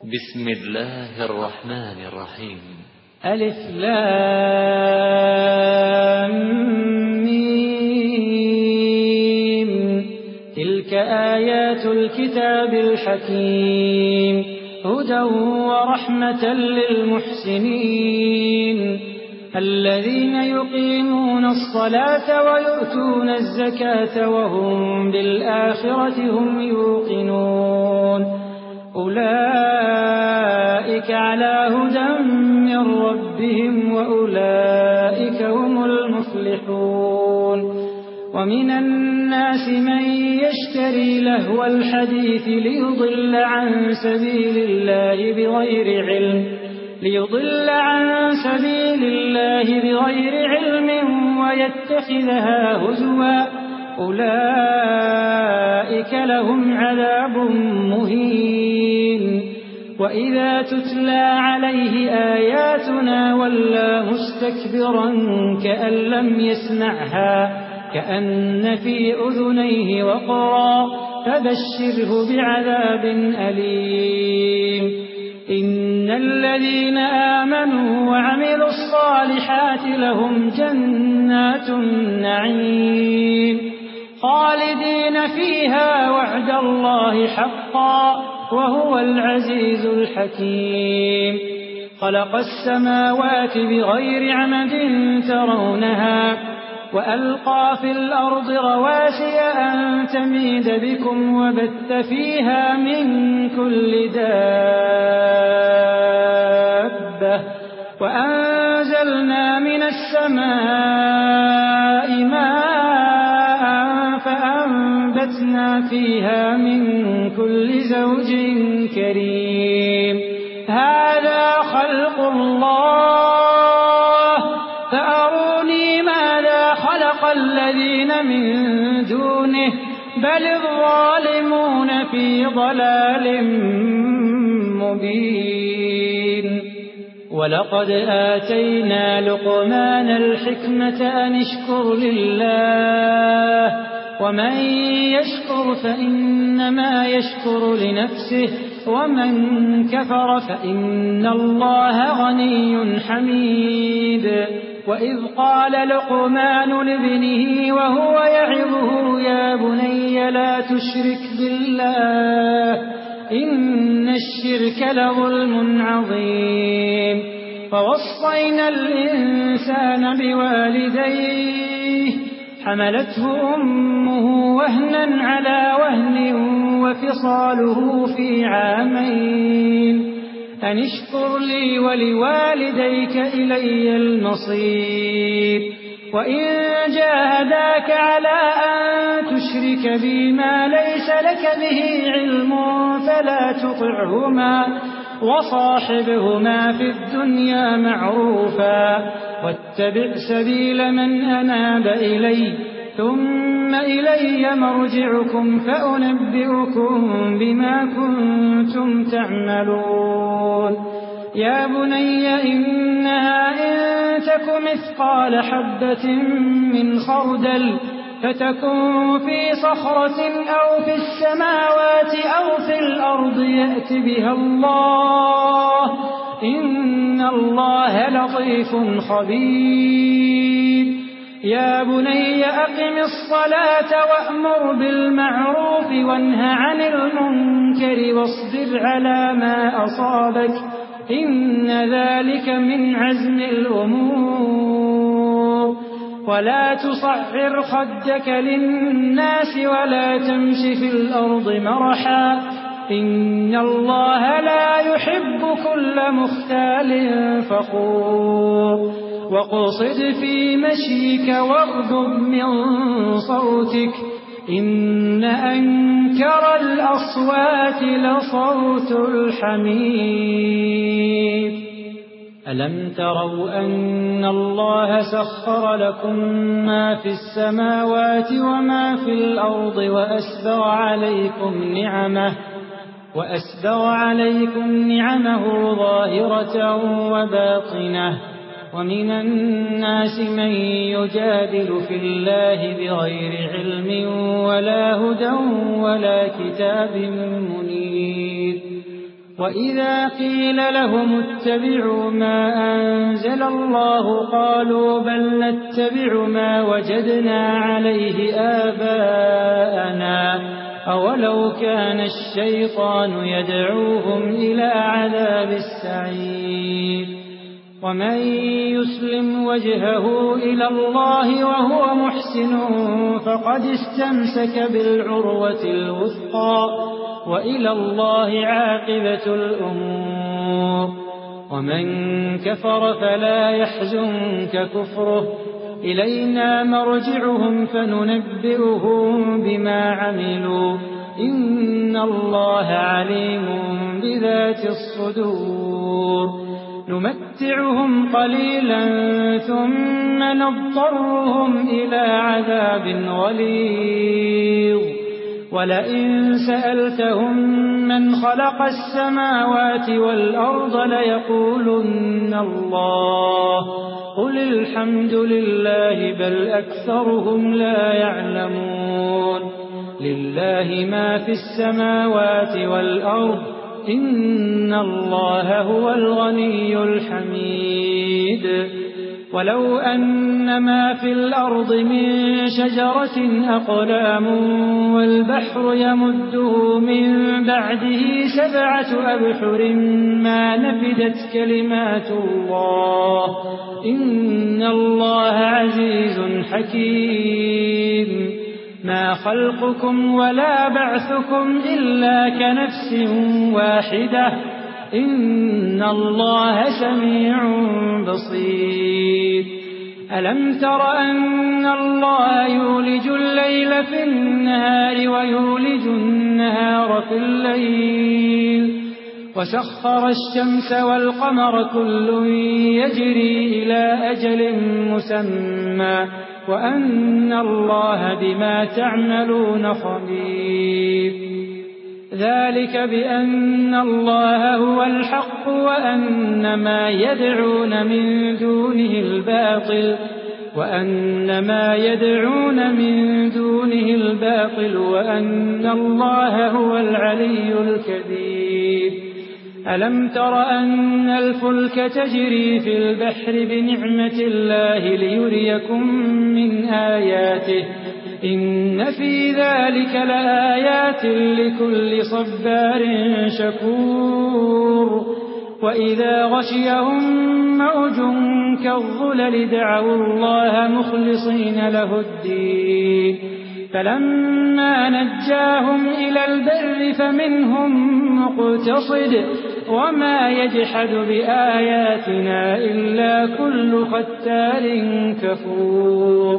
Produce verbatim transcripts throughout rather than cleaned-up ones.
بسم الله الرحمن الرحيم. ألف لام ميم. تلك آيات الكتاب الحكيم، هدى ورحمة للمحسنين الذين يقيمون الصلاة ويؤتون الزكاة وهم بالآخرة هم يوقنون. أولئك على هدى من ربهم وأولئك هم المفلحون. ومن الناس من يشتري لهو الحديث ليضل عن سبيل الله بغير علم ليضل عن سبيل الله بغير علم ويتخذها هزوا. أولئك لهم عذاب مهين. وإذا تتلى عليه آياتنا ولى مستكبرا كأن لم يسمعها كأن في أذنيه وقرا فبشره بعذاب أليم. إن الذين آمنوا وعملوا الصالحات لهم جنات النعيم خالدين فيها وعد الله حقا وهو العزيز الحكيم. خلق السماوات بغير عمد ترونها وألقى في الأرض رواسي أن تميد بكم وبث فيها من كل دابة وأنزلنا من السماء ماء فأنبتنا فيها من كل زوج كريم. هذا خلق الله فأروني ماذا خلق الذين من دونه بل الظالمون في ضلال مبين. ولقد آتينا لقمان الحكمة أن اشكر لله ومن يشكر فإنما يشكر لنفسه ومن كفر فإن الله غني حميد. وإذ قال لقمان لابنه وهو يعظه يا بني لا تشرك بالله إن الشرك لظلم عظيم. فوصينا الإنسان بوالديه حملته أمه وهنا على وهن وفصاله في عامين أن اشكر لي ولوالديك إلي المصير. وإن جاهداك على أن تشرك بي ما ليس لك به علم فلا تطعهما وصاحبهما في الدنيا معروفا واتبع سبيل من أناب إلي ثم إلي مرجعكم فأنبئكم بما كنتم تعملون. يا بني إنها إن تك مثقال حبة من خردل فتكن في صخرة أو في السماوات أو في الأرض يأت بها الله إن الله لطيف خبير. يا بني أقم الصلاة وأمر بالمعروف وانه عن المنكر واصبر على ما أصابك إن ذلك من عزم الأمور. ولا تصعر خدك للناس ولا تمش في الأرض مرحا إن الله لا يحب كل مختال فخور. وقصد في مشيك واغضب من صوتك إن أنكر الأصوات لصوت الحمير. ألم تروا أن الله سخر لكم ما في السماوات وما في الأرض وأسبغ عليكم نعمه وأسبغ عليكم نعمه ظاهرة وباطنة ومن الناس من يجادل في الله بغير علم ولا هدى ولا كتاب منير وإذا قيل لهم اتبعوا ما أنزل الله قالوا بل نتبع ما وجدنا عليه آباءنا أولو كان الشيطان يدعوهم إلى عذاب السعير ومن يسلم وجهه إلى الله وهو محسن فقد استمسك بالعروة الوثقى وإلى الله عاقبة الأمور ومن كفر فلا يحزنك كفره إلينا مرجعهم فننبئهم بما عملوا إن الله عليم بذات الصدور نمتعهم قليلا ثم نضطرهم إلى عذاب غليظ ولئن سألتهم من خلق السماوات والأرض ليقولن الله قل الحمد لله بل أكثرهم لا يعلمون لله ما في السماوات والأرض إن الله هو الغني الحميد ولو أن ما في الأرض من شجرة أقلام والبحر يمده من بعده سبعة أبحر ما نفدت كلمات الله إن الله عزيز حكيم ما خلقكم ولا بعثكم إلا كنفس واحدة إن الله سميع بصير ألم تر أن الله يولج الليل في النهار ويولج النهار في الليل وسخر الشمس والقمر كل يجري إلى أجل مسمى وأن الله بما تعملون خبير ذلك بأن الله هو الحق وأن ما يدعون من دونه الباطل وأن ما يدعون من دونه الباطل وأن الله هو العلي الكبير ألم تر أن الفلك تجري في البحر بنعمة الله ليريكم من آياته إن في ذلك لآيات لكل صبار شكور وإذا غشيهم موج كالظلل دعوا الله مخلصين له الدين فلما نجاهم إلى البر فمنهم مقتصد وما يجحد بآياتنا إلا كل ختار كفور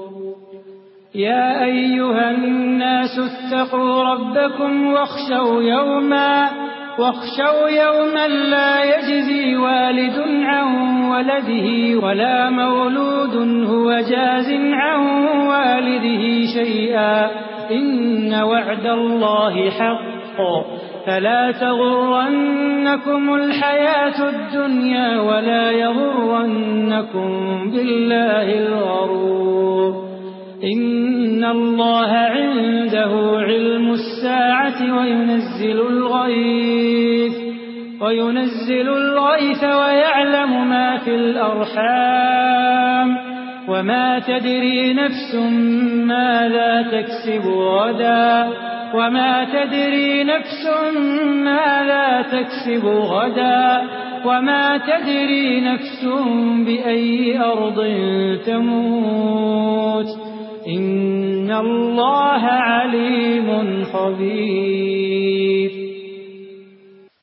يا أيها الناس اتقوا ربكم واخشوا يوما واخشوا يوما لا يجزي والد عن ولده ولا مولود هو جاز عن والده شيئا إن وعد الله حق فلا تغرنكم الحياة الدنيا ولا يغرنكم بالله الغرور إن الله عنده علم الساعة وينزل الغيث وينزل الغيث ويعلم ما في الأرحام وما تدري نفس ماذا تكسب غدا وما تدري نفس ماذا تكسب غدا وما تدري نفس بأي أرض تموت إن الله عليم خبير